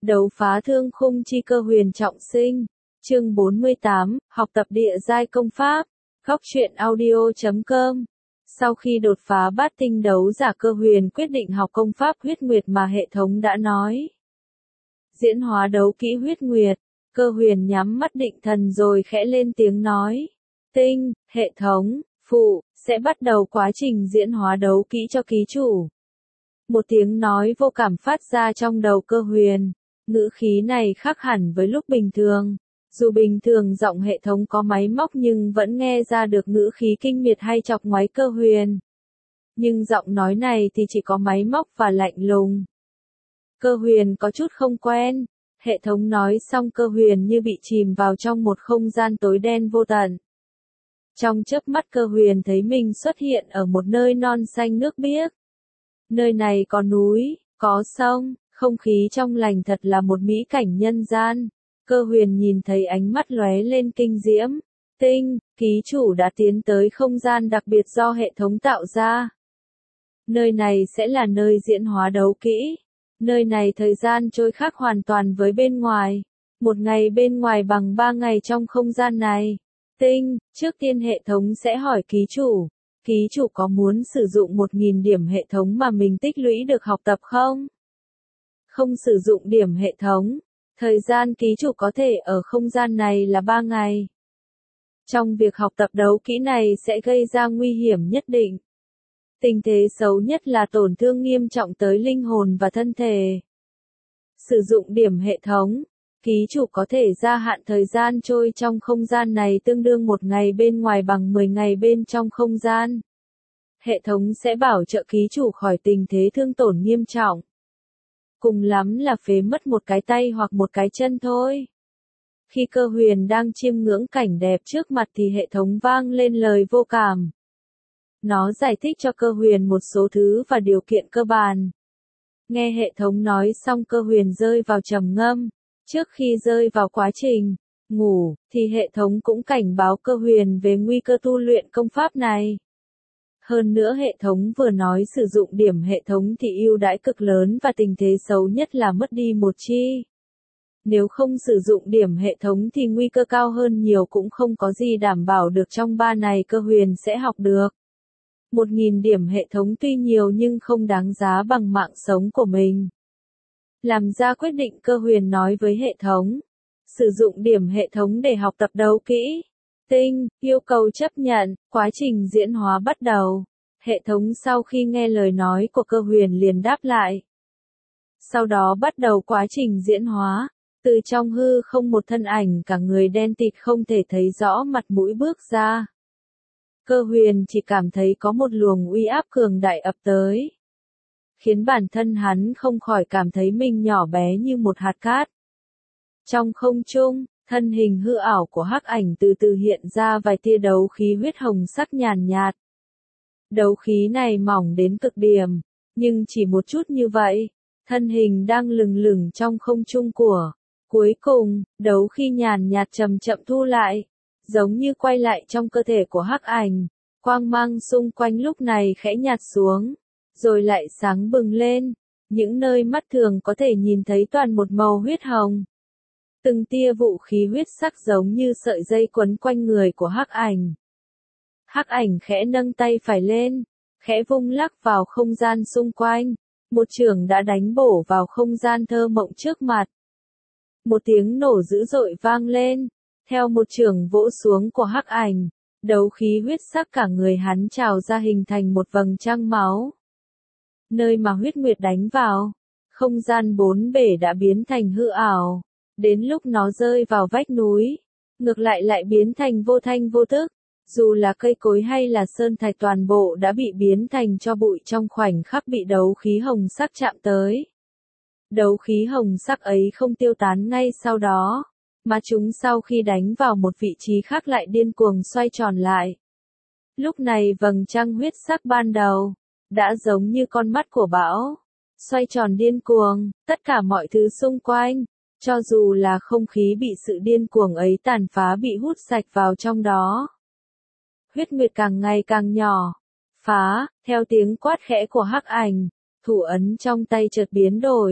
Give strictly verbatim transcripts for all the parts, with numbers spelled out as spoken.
Đấu phá thương khung chi cơ huyền trọng sinh. Chương bốn mươi tám, học tập địa giai công pháp. Góc truyện audio chấm com. Sau khi đột phá bát tinh đấu giả, cơ huyền quyết định học công pháp huyết nguyệt mà hệ thống đã nói. Diễn hóa đấu kỹ huyết nguyệt, cơ huyền nhắm mắt định thần rồi khẽ lên tiếng nói. Tinh, hệ thống, phụ, sẽ bắt đầu quá trình diễn hóa đấu kỹ cho ký chủ. Một tiếng nói vô cảm phát ra trong đầu cơ huyền. Ngữ khí này khác hẳn với lúc bình thường. Dù bình thường giọng hệ thống có máy móc nhưng vẫn nghe ra được ngữ khí kinh miệt hay chọc ngoáy cơ huyền. Nhưng giọng nói này thì chỉ có máy móc và lạnh lùng. Cơ huyền có chút không quen. Hệ thống nói xong, cơ huyền như bị chìm vào trong một không gian tối đen vô tận. Trong chớp mắt cơ huyền thấy mình xuất hiện ở một nơi non xanh nước biếc. Nơi này có núi, có sông, không khí trong lành, thật là một mỹ cảnh nhân gian. Cơ huyền nhìn thấy ánh mắt lóe lên kinh diễm. Tinh, ký chủ đã tiến tới không gian đặc biệt do hệ thống tạo ra. Nơi này sẽ là nơi diễn hóa đấu kỹ. Nơi này thời gian trôi khác hoàn toàn với bên ngoài. Một ngày bên ngoài bằng ba ngày trong không gian này. Tinh, trước tiên hệ thống sẽ hỏi ký chủ. Ký chủ có muốn sử dụng một nghìn điểm hệ thống mà mình tích lũy được học tập không? Không sử dụng điểm hệ thống. Thời gian ký chủ có thể ở không gian này là ba ngày. Trong việc học tập đấu kỹ này sẽ gây ra nguy hiểm nhất định. Tình thế xấu nhất là tổn thương nghiêm trọng tới linh hồn và thân thể. Sử dụng điểm hệ thống. Ký chủ có thể gia hạn thời gian trôi trong không gian này tương đương một ngày bên ngoài bằng mười ngày bên trong không gian. Hệ thống sẽ bảo trợ ký chủ khỏi tình thế thương tổn nghiêm trọng. Cùng lắm là phế mất một cái tay hoặc một cái chân thôi. Khi cơ huyền đang chiêm ngưỡng cảnh đẹp trước mặt thì hệ thống vang lên lời vô cảm. Nó giải thích cho cơ huyền một số thứ và điều kiện cơ bản. Nghe hệ thống nói xong, cơ huyền rơi vào trầm ngâm. Trước khi rơi vào quá trình ngủ, thì hệ thống cũng cảnh báo cơ huyền về nguy cơ tu luyện công pháp này. Hơn nữa hệ thống vừa nói sử dụng điểm hệ thống thì ưu đãi cực lớn và tình thế xấu nhất là mất đi một chi. Nếu không sử dụng điểm hệ thống thì nguy cơ cao hơn nhiều, cũng không có gì đảm bảo được trong ba này cơ huyền sẽ học được. Một nghìn điểm hệ thống tuy nhiều nhưng không đáng giá bằng mạng sống của mình. Làm ra quyết định, cơ huyền nói với hệ thống. Sử dụng điểm hệ thống để học tập đấu kỹ. Tinh, yêu cầu chấp nhận, quá trình diễn hóa bắt đầu. Hệ thống sau khi nghe lời nói của cơ huyền liền đáp lại. Sau đó bắt đầu quá trình diễn hóa. Từ trong hư không một thân ảnh cả người đen tịt không thể thấy rõ mặt mũi bước ra. Cơ huyền chỉ cảm thấy có một luồng uy áp cường đại ập tới. Khiến bản thân hắn không khỏi cảm thấy mình nhỏ bé như một hạt cát. Trong không trung, thân hình hư ảo của hắc ảnh từ từ hiện ra vài tia đấu khí huyết hồng sắc nhàn nhạt. Đấu khí này mỏng đến cực điểm, nhưng chỉ một chút như vậy, thân hình đang lừng lừng trong không trung của. Cuối cùng, đấu khí nhàn nhạt chậm chậm thu lại, giống như quay lại trong cơ thể của hắc ảnh. Quang mang xung quanh lúc này khẽ nhạt xuống, rồi lại sáng bừng lên. Những nơi mắt thường có thể nhìn thấy toàn một màu huyết hồng. Từng tia vũ khí huyết sắc giống như sợi dây quấn quanh người của hắc ảnh. Hắc ảnh khẽ nâng tay phải lên, khẽ vung lắc vào không gian xung quanh. Một chưởng đã đánh bổ vào không gian thơ mộng trước mặt. Một tiếng nổ dữ dội vang lên, theo một chưởng vỗ xuống của hắc ảnh, đấu khí huyết sắc cả người hắn trào ra hình thành một vầng trăng máu. Nơi mà huyết nguyệt đánh vào, không gian bốn bể đã biến thành hư ảo. Đến lúc nó rơi vào vách núi, ngược lại lại biến thành vô thanh vô tức. Dù là cây cối hay là sơn thạch toàn bộ đã bị biến thành tro bụi trong khoảnh khắc bị đấu khí hồng sắc chạm tới. Đấu khí hồng sắc ấy không tiêu tán ngay sau đó, mà chúng sau khi đánh vào một vị trí khác lại điên cuồng xoay tròn lại. Lúc này vầng trăng huyết sắc ban đầu đã giống như con mắt của bão, xoay tròn điên cuồng, tất cả mọi thứ xung quanh, cho dù là không khí bị sự điên cuồng ấy tàn phá bị hút sạch vào trong đó. Huyết nguyệt càng ngày càng nhỏ, phá, theo tiếng quát khẽ của hắc ảnh, thủ ấn trong tay chợt biến đổi,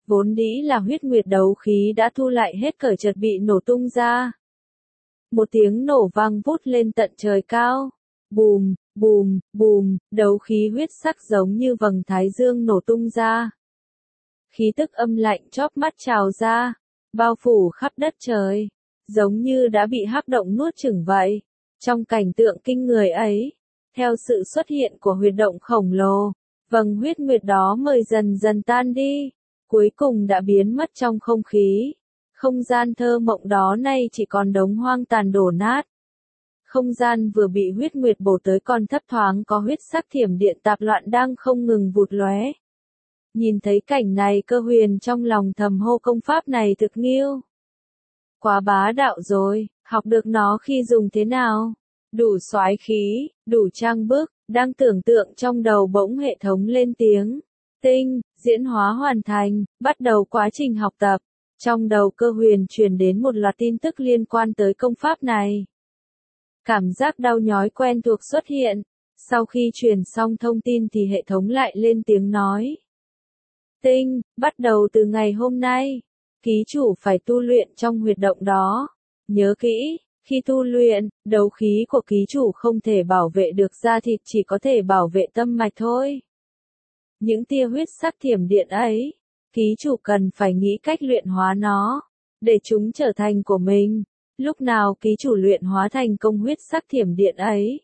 Vốn dĩ là huyết nguyệt đấu khí đã thu lại hết cởi chợt bị nổ tung ra. Một tiếng nổ vang vút lên tận trời cao. Bùm, bùm, bùm, đấu khí huyết sắc giống như vầng thái dương nổ tung ra. Khí tức âm lạnh chóp mắt trào ra, bao phủ khắp đất trời, giống như đã bị hắc động nuốt chửng vậy. Trong cảnh tượng kinh người ấy, theo sự xuất hiện của huyệt động khổng lồ, vầng huyết nguyệt đó mới dần dần tan đi, cuối cùng đã biến mất trong không khí. Không gian thơ mộng đó nay chỉ còn đống hoang tàn đổ nát. Không gian vừa bị huyết nguyệt bổ tới còn thấp thoáng có huyết sắc thiểm điện tạp loạn đang không ngừng vụt lóe. Nhìn thấy cảnh này Cơ Huyền trong lòng thầm hô công pháp này thực nghiêu. Quá bá đạo rồi, học được nó khi dùng thế nào? Đủ soái khí, đủ trang bức, đang tưởng tượng trong đầu bỗng hệ thống lên tiếng. Tinh, diễn hóa hoàn thành, bắt đầu quá trình học tập. Trong đầu Cơ Huyền truyền đến một loạt tin tức liên quan tới công pháp này. Cảm giác đau nhói quen thuộc xuất hiện. Sau khi truyền xong thông tin thì hệ thống lại lên tiếng nói. Tinh, bắt đầu từ ngày hôm nay, ký chủ phải tu luyện trong huyệt động đó. Nhớ kỹ, khi tu luyện, đấu khí của ký chủ không thể bảo vệ được da thịt, chỉ có thể bảo vệ tâm mạch thôi. Những tia huyết sắc thiểm điện ấy, ký chủ cần phải nghĩ cách luyện hóa nó, để chúng trở thành của mình. Lúc nào ký chủ luyện hóa thành công huyết sắc thiểm điện ấy,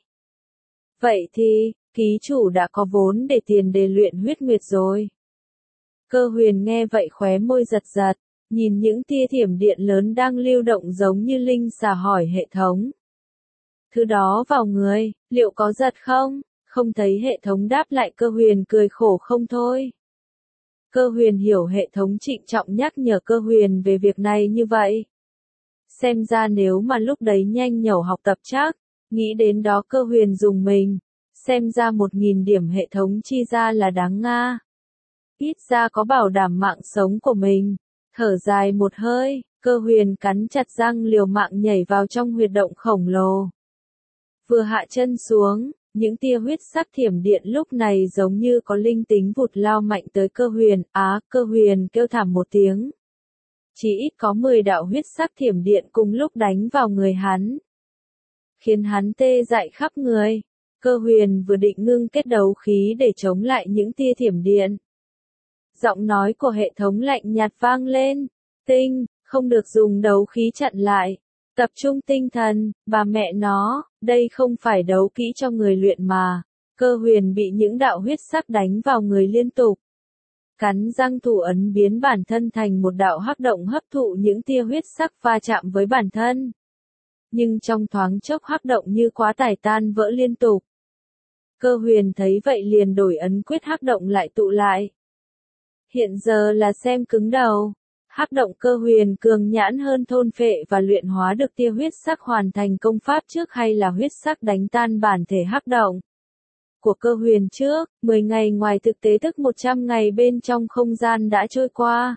vậy thì, ký chủ đã có vốn để tiền đề luyện huyết nguyệt rồi. Cơ Huyền nghe vậy khóe môi giật giật, nhìn những tia thiểm điện lớn đang lưu động giống như linh xà hỏi hệ thống. Thứ đó vào người, liệu có giật không? Không thấy hệ thống đáp lại Cơ Huyền cười khổ không thôi. Cơ Huyền hiểu hệ thống trịnh trọng nhắc nhở Cơ Huyền về việc này như vậy. Xem ra nếu mà lúc đấy nhanh nhẩu học tập chắc, nghĩ đến đó Cơ Huyền dùng mình, xem ra một nghìn điểm hệ thống chi ra là đáng nga. Ít ra có bảo đảm mạng sống của mình. Thở dài một hơi, Cơ Huyền cắn chặt răng liều mạng nhảy vào trong huyệt động khổng lồ. Vừa hạ chân xuống, những tia huyết sắc thiểm điện lúc này giống như có linh tính vụt lao mạnh tới Cơ Huyền. Á, Cơ Huyền kêu thảm một tiếng. Chỉ ít có mười đạo huyết sắc thiểm điện cùng lúc đánh vào người hắn, khiến hắn tê dại khắp người. Cơ Huyền vừa định ngưng kết đấu khí để chống lại những tia thiểm điện. Giọng nói của hệ thống lạnh nhạt vang lên. Tinh, không được dùng đấu khí chặn lại. Tập trung tinh thần, bà mẹ nó, đây không phải đấu kỹ cho người luyện mà. Cơ Huyền bị những đạo huyết sắc đánh vào người liên tục. Cắn răng thủ ấn biến bản thân thành một đạo hắc động hấp thụ những tia huyết sắc va chạm với bản thân. Nhưng trong thoáng chốc hắc động như quá tải tan vỡ liên tục. Cơ Huyền thấy vậy liền đổi ấn quyết hắc động lại tụ lại. Hiện giờ là xem cứng đầu. Hắc động Cơ Huyền cường nhãn hơn thôn phệ và luyện hóa được tia huyết sắc hoàn thành công pháp trước hay là huyết sắc đánh tan bản thể hắc động của Cơ Huyền trước. mười ngày ngoài thực tế tức một trăm ngày bên trong không gian đã trôi qua.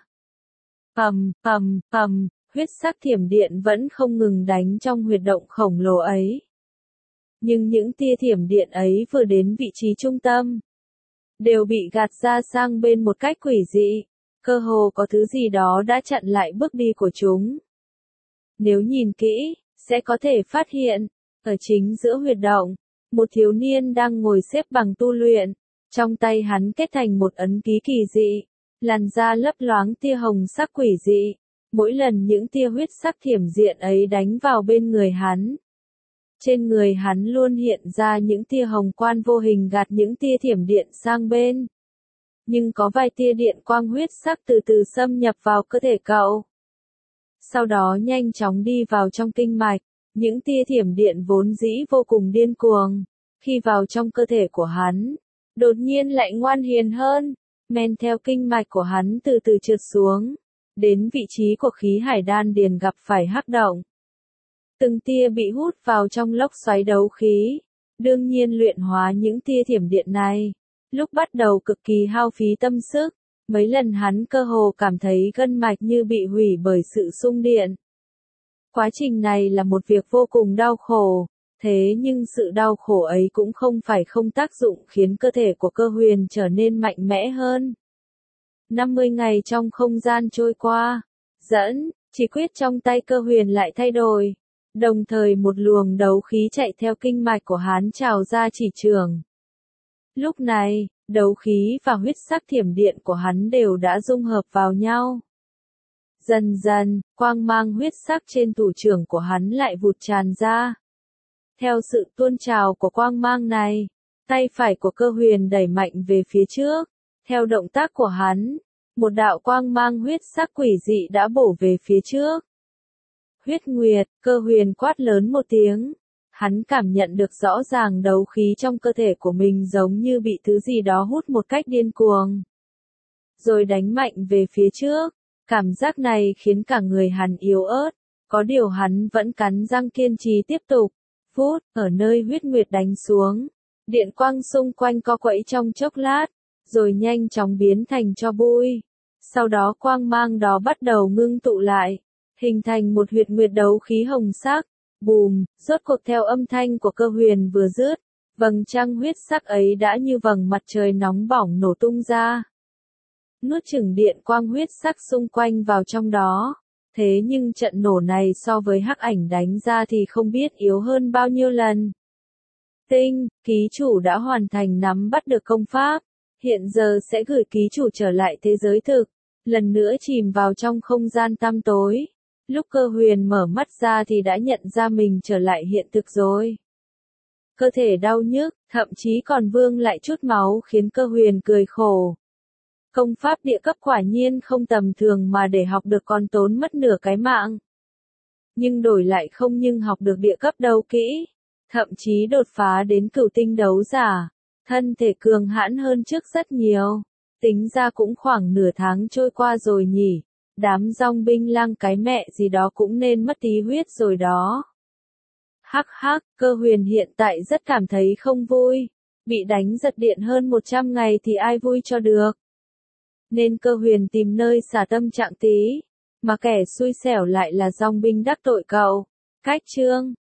Ầm, ầm, ầm, huyết sắc thiểm điện vẫn không ngừng đánh trong huyệt động khổng lồ ấy. Nhưng những tia thiểm điện ấy vừa đến vị trí trung tâm, đều bị gạt ra sang bên một cách quỷ dị. Cơ hồ có thứ gì đó đã chặn lại bước đi của chúng. Nếu nhìn kỹ, sẽ có thể phát hiện, ở chính giữa huyệt động, một thiếu niên đang ngồi xếp bằng tu luyện. Trong tay hắn kết thành một ấn ký kỳ dị, làn da lấp loáng tia hồng sắc quỷ dị. Mỗi lần những tia huyết sắc thiểm điện ấy đánh vào bên người hắn, trên người hắn luôn hiện ra những tia hồng quan vô hình gạt những tia thiểm điện sang bên. Nhưng có vài tia điện quang huyết sắc từ từ xâm nhập vào cơ thể cậu. Sau đó nhanh chóng đi vào trong kinh mạch. Những tia thiểm điện vốn dĩ vô cùng điên cuồng, khi vào trong cơ thể của hắn, đột nhiên lại ngoan hiền hơn, men theo kinh mạch của hắn từ từ trượt xuống, đến vị trí của khí hải đan điền gặp phải hắc động. Từng tia bị hút vào trong lốc xoáy đấu khí, đương nhiên luyện hóa những tia thiểm điện này, lúc bắt đầu cực kỳ hao phí tâm sức, mấy lần hắn cơ hồ cảm thấy gân mạch như bị hủy bởi sự xung điện. Quá trình này là một việc vô cùng đau khổ, thế nhưng sự đau khổ ấy cũng không phải không tác dụng khiến cơ thể của Cơ Huyền trở nên mạnh mẽ hơn. năm mươi ngày trong không gian trôi qua. Dẫn, chỉ quyết trong tay Cơ Huyền lại thay đổi. Đồng thời một luồng đấu khí chạy theo kinh mạch của hắn trào ra chỉ trường. Lúc này, đấu khí và huyết sắc thiểm điện của hắn đều đã dung hợp vào nhau. Dần dần, quang mang huyết sắc trên thủ trưởng của hắn lại vụt tràn ra. Theo sự tuôn trào của quang mang này, tay phải của Cơ Huyền đẩy mạnh về phía trước. Theo động tác của hắn, một đạo quang mang huyết sắc quỷ dị đã bổ về phía trước. Huyết Nguyệt, Cơ Huyền quát lớn một tiếng. Hắn cảm nhận được rõ ràng đấu khí trong cơ thể của mình giống như bị thứ gì đó hút một cách điên cuồng. Rồi đánh mạnh về phía trước. Cảm giác này khiến cả người hắn yếu ớt. Có điều hắn vẫn cắn răng kiên trì tiếp tục. Phút, ở nơi huyết nguyệt đánh xuống. Điện quang xung quanh co quẫy trong chốc lát. Rồi nhanh chóng biến thành tro bụi. Sau đó quang mang đó bắt đầu ngưng tụ lại. Hình thành một huyệt nguyệt đấu khí hồng sắc. Bùm, rốt cuộc theo âm thanh của Cơ Huyền vừa dứt. Vầng trăng huyết sắc ấy đã như vầng mặt trời nóng bỏng nổ tung ra. Nuốt chửng điện quang huyết sắc xung quanh vào trong đó. Thế nhưng trận nổ này so với hắc ảnh đánh ra thì không biết yếu hơn bao nhiêu lần. Tinh, ký chủ đã hoàn thành nắm bắt được công pháp. Hiện giờ sẽ gửi ký chủ trở lại thế giới thực. Lần nữa chìm vào trong không gian tăm tối. Lúc Cơ Huyền mở mắt ra thì đã nhận ra mình trở lại hiện thực rồi. Cơ thể đau nhức, thậm chí còn vương lại chút máu khiến Cơ Huyền cười khổ. Công pháp địa cấp quả nhiên không tầm thường mà để học được còn tốn mất nửa cái mạng. Nhưng đổi lại không nhưng học được địa cấp đấu kỹ. Thậm chí đột phá đến cửu tinh đấu giả. Thân thể cường hãn hơn trước rất nhiều. Tính ra cũng khoảng nửa tháng trôi qua rồi nhỉ. Đám dòng binh lang cái mẹ gì đó cũng nên mất tí huyết rồi đó. Hắc hắc, Cơ Huyền hiện tại rất cảm thấy không vui. Bị đánh giật điện hơn một trăm ngày thì ai vui cho được. Nên Cơ Huyền tìm nơi xả tâm trạng tí. Mà kẻ xui xẻo lại là dòng binh đắc tội cậu. Cách chương